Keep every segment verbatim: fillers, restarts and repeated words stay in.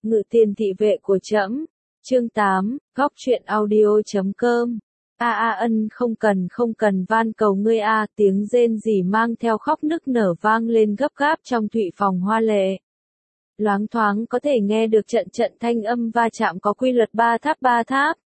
Ngự tiền thị vệ của trẫm. Chương tám, góc truyện audio chấm com. A a ân không cần không cần van cầu ngươi a, tiếng rên rỉ mang theo khóc nức nở vang lên gấp gáp trong thụy phòng hoa lệ. Loáng thoáng có thể nghe được trận trận thanh âm va chạm có quy luật ba tháp ba tháp.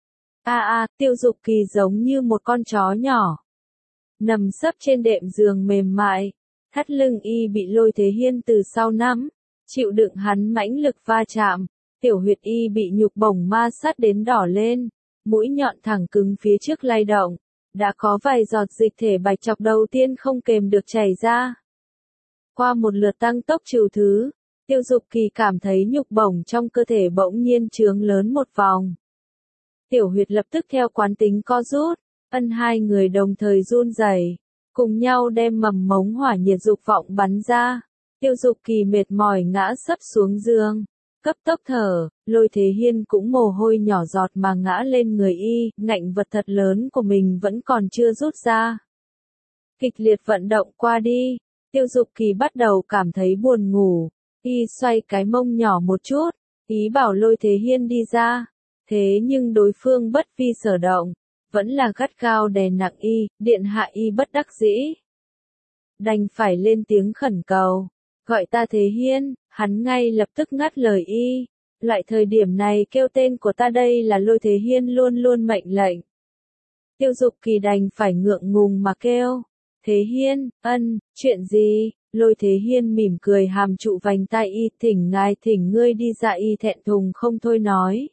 A a, Tiêu Dục Kỳ giống như một con chó nhỏ. Nằm sấp trên đệm giường mềm mại, thắt lưng y bị Lôi Thế Hiên từ sau nắm, chịu đựng hắn mãnh lực va chạm, tiểu huyệt y bị nhục bổng ma sát đến đỏ lên, mũi nhọn thẳng cứng phía trước lay động, đã có vài giọt dịch thể bạch chọc đầu tiên không kềm được chảy ra. Qua một lượt tăng tốc trừ thứ, Tiêu Dục Kỳ cảm thấy nhục bổng trong cơ thể bỗng nhiên trướng lớn một vòng. Tiểu huyệt lập tức theo quán tính co rút, ân hai người đồng thời run rẩy, cùng nhau đem mầm mống hỏa nhiệt dục vọng bắn ra. Tiêu Dục Kỳ mệt mỏi ngã sấp xuống giường, cấp tốc thở, Lôi Thế Hiên cũng mồ hôi nhỏ giọt mà ngã lên người y, ngạnh vật thật lớn của mình vẫn còn chưa rút ra. Kịch liệt vận động qua đi, Tiêu Dục Kỳ bắt đầu cảm thấy buồn ngủ, y xoay cái mông nhỏ một chút, ý bảo Lôi Thế Hiên đi ra, thế nhưng đối phương bất vi sở động, vẫn là gắt gao đè nặng y, điện hạ y bất đắc dĩ. Đành phải lên tiếng khẩn cầu, gọi ta Thế Hiên, hắn ngay lập tức ngắt lời y, loại thời điểm này kêu tên của ta đây là Lôi Thế Hiên luôn luôn mệnh lệnh. Tiêu Dục Kỳ đành phải ngượng ngùng mà kêu, Thế Hiên, ân, chuyện gì? Lôi Thế Hiên mỉm cười hàm trụ vành tai y, thỉnh ngài thỉnh ngươi đi ra, y thẹn thùng không thôi nói.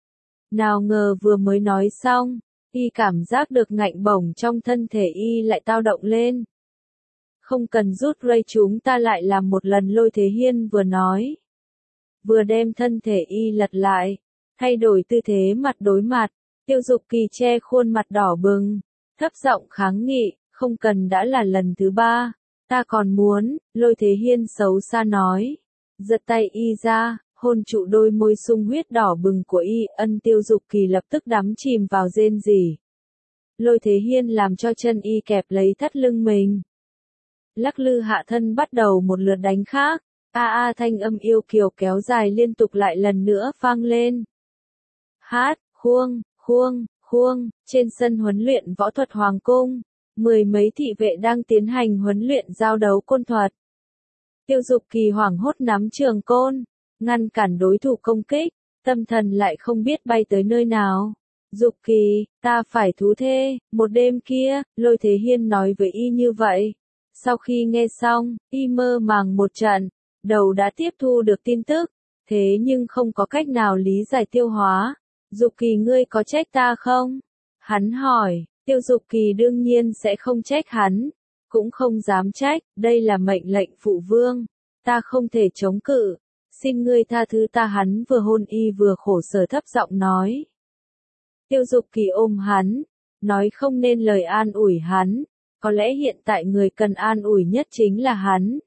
Nào ngờ vừa mới nói xong, y cảm giác được ngạnh bổng trong thân thể y lại tao động lên. Không cần rút ray, chúng ta lại làm một lần, Lôi Thế Hiên vừa nói. Vừa đem thân thể y lật lại, thay đổi tư thế mặt đối mặt, Tiêu Dục Kỳ che khuôn mặt đỏ bừng, thấp giọng kháng nghị, không cần, đã là lần thứ ba, ta còn muốn, Lôi Thế Hiên xấu xa nói. Giật tay y ra, hôn trụ đôi môi sung huyết đỏ bừng của y, ân Tiêu Dục Kỳ lập tức đắm chìm vào rên rỉ. Lôi Thế Hiên làm cho chân y kẹp lấy thắt lưng mình. Lắc lư hạ thân bắt đầu một lượt đánh khác, a a thanh âm yêu kiều kéo dài liên tục lại lần nữa vang lên. Hát, khuông, khuông, khuông, trên sân huấn luyện võ thuật Hoàng Cung, mười mấy thị vệ đang tiến hành huấn luyện giao đấu côn thuật. Tiêu Dục Kỳ hoảng hốt nắm trường côn, ngăn cản đối thủ công kích, tâm thần lại không biết bay tới nơi nào. Dục Kỳ, ta phải thú thê, một đêm kia, Lôi Thế Hiên nói với y như vậy. Sau khi nghe xong, y mơ màng một trận, đầu đã tiếp thu được tin tức, thế nhưng không có cách nào lý giải tiêu hóa. Dục Kỳ, ngươi có trách ta không? Hắn hỏi. Tiêu Dục Kỳ đương nhiên sẽ không trách hắn, cũng không dám trách, đây là mệnh lệnh phụ vương, ta không thể chống cự, xin ngươi tha thứ ta. Hắn vừa hôn y vừa khổ sở thấp giọng nói. Tiêu Dục Kỳ ôm hắn, nói không nên lời an ủi hắn, có lẽ hiện tại người cần an ủi nhất chính là hắn.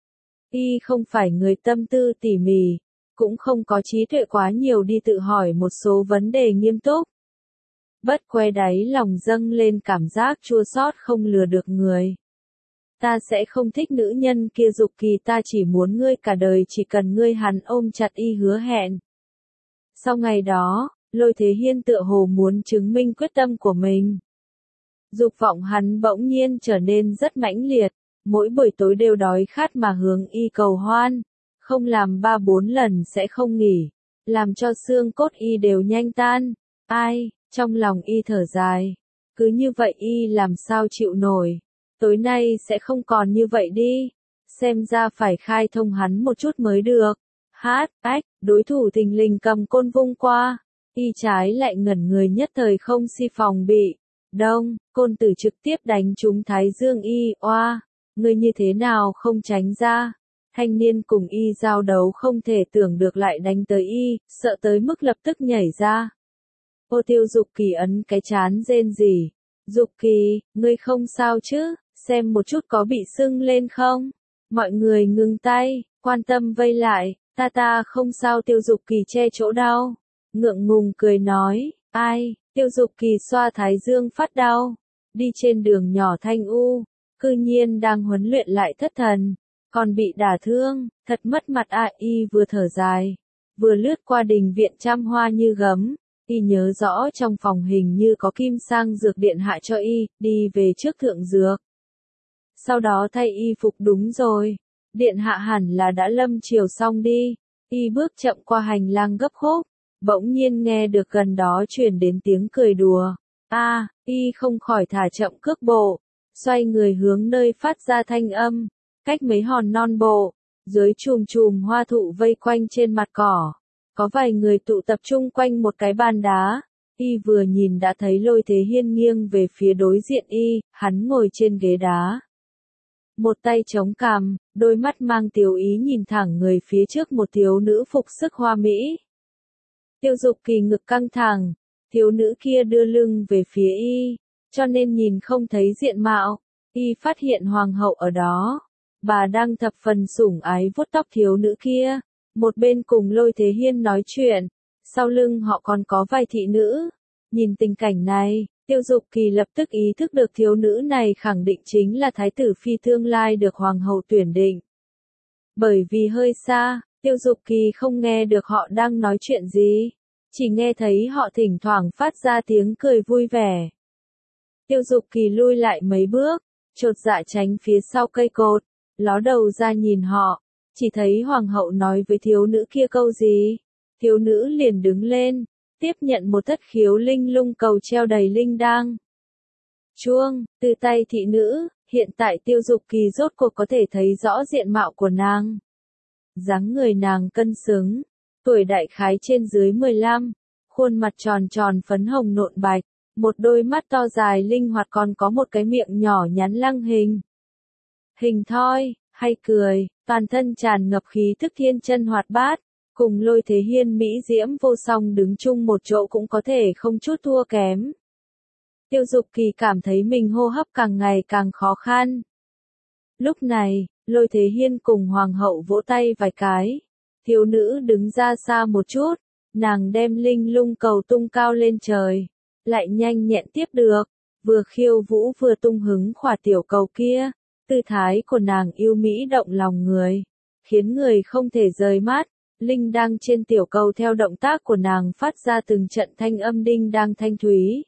Y không phải người tâm tư tỉ mỉ, cũng không có trí tuệ quá nhiều đi tự hỏi một số vấn đề nghiêm túc. Bất que đáy lòng dâng lên cảm giác chua xót không lừa được người. Ta sẽ không thích nữ nhân kia Dục Kỳ, ta chỉ muốn ngươi cả đời, chỉ cần ngươi. Hắn ôm chặt y hứa hẹn. Sau ngày đó, Lôi Thế Hiên tựa hồ muốn chứng minh quyết tâm của mình. Dục vọng hắn bỗng nhiên trở nên rất mãnh liệt, mỗi buổi tối đều đói khát mà hướng y cầu hoan, không làm ba bốn lần sẽ không nghỉ, làm cho xương cốt y đều nhanh tan. Ai? Trong lòng y thở dài, cứ như vậy y làm sao chịu nổi, tối nay sẽ không còn như vậy đi, xem ra phải khai thông hắn một chút mới được. Hát, ách, đối thủ thình lình cầm côn vung qua, y trái lại ngẩn người nhất thời không si phòng bị, đông, côn tử trực tiếp đánh trúng thái dương y, oa, ngươi như thế nào không tránh ra. Thanh niên cùng y giao đấu không thể tưởng được lại đánh tới y, sợ tới mức lập tức nhảy ra. Ô Tiêu Dục Kỳ ấn cái chán rên rỉ. Dục Kỳ, ngươi không sao chứ, xem một chút có bị sưng lên không? Mọi người ngừng tay, quan tâm vây lại, ta ta không sao. Tiêu Dục Kỳ che chỗ đau, ngượng ngùng cười nói, ai? Tiêu Dục Kỳ xoa thái dương phát đau, đi trên đường nhỏ thanh u, cư nhiên đang huấn luyện lại thất thần, còn bị đả thương, thật mất mặt. A y vừa thở dài, vừa lướt qua đình viện trăm hoa như gấm, y nhớ rõ trong phòng hình như có kim sang dược điện hạ cho y, đi về trước thượng dược. Sau đó thay y phục đúng rồi, điện hạ hẳn là đã lâm chiều xong đi, y bước chậm qua hành lang gấp khúc, bỗng nhiên nghe được gần đó truyền đến tiếng cười đùa. A, à, y không khỏi thả chậm cước bộ, xoay người hướng nơi phát ra thanh âm, cách mấy hòn non bộ, dưới chùm chùm hoa thụ vây quanh trên mặt cỏ, có vài người tụ tập trung quanh một cái bàn đá, y vừa nhìn đã thấy Lôi Thế Hiên nghiêng về phía đối diện y, hắn ngồi trên ghế đá. Một tay chống cằm, đôi mắt mang tiểu ý nhìn thẳng người phía trước một thiếu nữ phục sức hoa mỹ. Tiêu Dục Kỳ ngực căng thẳng, thiếu nữ kia đưa lưng về phía y, cho nên nhìn không thấy diện mạo, y phát hiện hoàng hậu ở đó. Bà đang thập phần sủng ái vuốt tóc thiếu nữ kia, một bên cùng Lôi Thế Hiên nói chuyện, sau lưng họ còn có vài thị nữ. Nhìn tình cảnh này, Tiêu Dục Kỳ lập tức ý thức được thiếu nữ này khẳng định chính là thái tử phi tương lai được hoàng hậu tuyển định. Bởi vì hơi xa, Tiêu Dục Kỳ không nghe được họ đang nói chuyện gì, chỉ nghe thấy họ thỉnh thoảng phát ra tiếng cười vui vẻ. Tiêu Dục Kỳ lui lại mấy bước, chột dạ tránh phía sau cây cột, ló đầu ra nhìn họ, chỉ thấy hoàng hậu nói với thiếu nữ kia câu gì, thiếu nữ liền đứng lên, tiếp nhận một thất khiếu linh lung cầu treo đầy linh đăng. Chuông, từ tay thị nữ, hiện tại Tiêu Dục Kỳ rốt cuộc có thể thấy rõ diện mạo của nàng. Dáng người nàng cân xứng, tuổi đại khái trên dưới mười lăm, khuôn mặt tròn tròn phấn hồng nộn bạch, một đôi mắt to dài linh hoạt còn có một cái miệng nhỏ nhắn lăng hình. Hình thoi, hay cười, toàn thân tràn ngập khí thức thiên chân hoạt bát, cùng Lôi Thế Hiên mỹ diễm vô song đứng chung một chỗ cũng có thể không chút thua kém. Tiêu Dục Kỳ cảm thấy mình hô hấp càng ngày càng khó khăn. Lúc này, Lôi Thế Hiên cùng hoàng hậu vỗ tay vài cái, thiếu nữ đứng ra xa một chút, nàng đem linh lung cầu tung cao lên trời, lại nhanh nhẹn tiếp được, vừa khiêu vũ vừa tung hứng khỏa tiểu cầu kia, tư thái của nàng yêu mỹ động lòng người, khiến người không thể rời mắt. Linh đăng trên tiểu cầu theo động tác của nàng phát ra từng trận thanh âm đinh đang thanh thúy.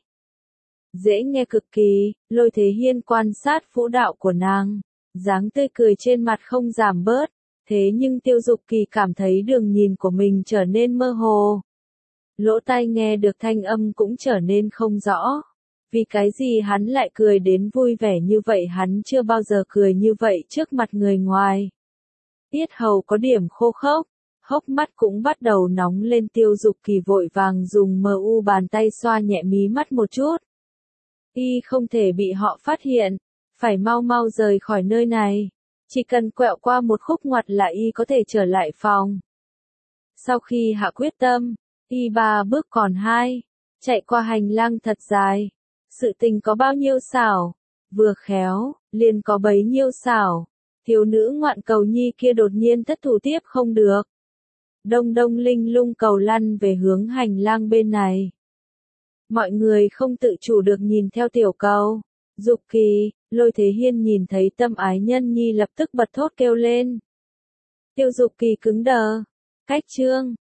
Dễ nghe cực kỳ, Lôi Thế Hiên quan sát vũ đạo của nàng, dáng tươi cười trên mặt không giảm bớt, thế nhưng Tiêu Dục Kỳ cảm thấy đường nhìn của mình trở nên mơ hồ. Lỗ tai nghe được thanh âm cũng trở nên không rõ. Vì cái gì hắn lại cười đến vui vẻ như vậy, hắn chưa bao giờ cười như vậy trước mặt người ngoài. Tiết hầu có điểm khô khốc, hốc mắt cũng bắt đầu nóng lên. Tiêu Dục Kỳ vội vàng dùng mờ u bàn tay xoa nhẹ mí mắt một chút. Y không thể bị họ phát hiện, phải mau mau rời khỏi nơi này. Chỉ cần quẹo qua một khúc ngoặt là y có thể trở lại phòng. Sau khi hạ quyết tâm, y ba bước còn hai, chạy qua hành lang thật dài. Sự tình có bao nhiêu xảo, vừa khéo, liền có bấy nhiêu xảo. Thiếu nữ ngoạn cầu nhi kia đột nhiên thất thủ tiếp không được. Đông đông linh lung cầu lăn về hướng hành lang bên này. Mọi người không tự chủ được nhìn theo tiểu cầu. Dục Kỳ, Lôi Thế Hiên nhìn thấy tâm ái nhân nhi lập tức bật thốt kêu lên. Tiêu Dục Kỳ cứng đờ. Cách chương.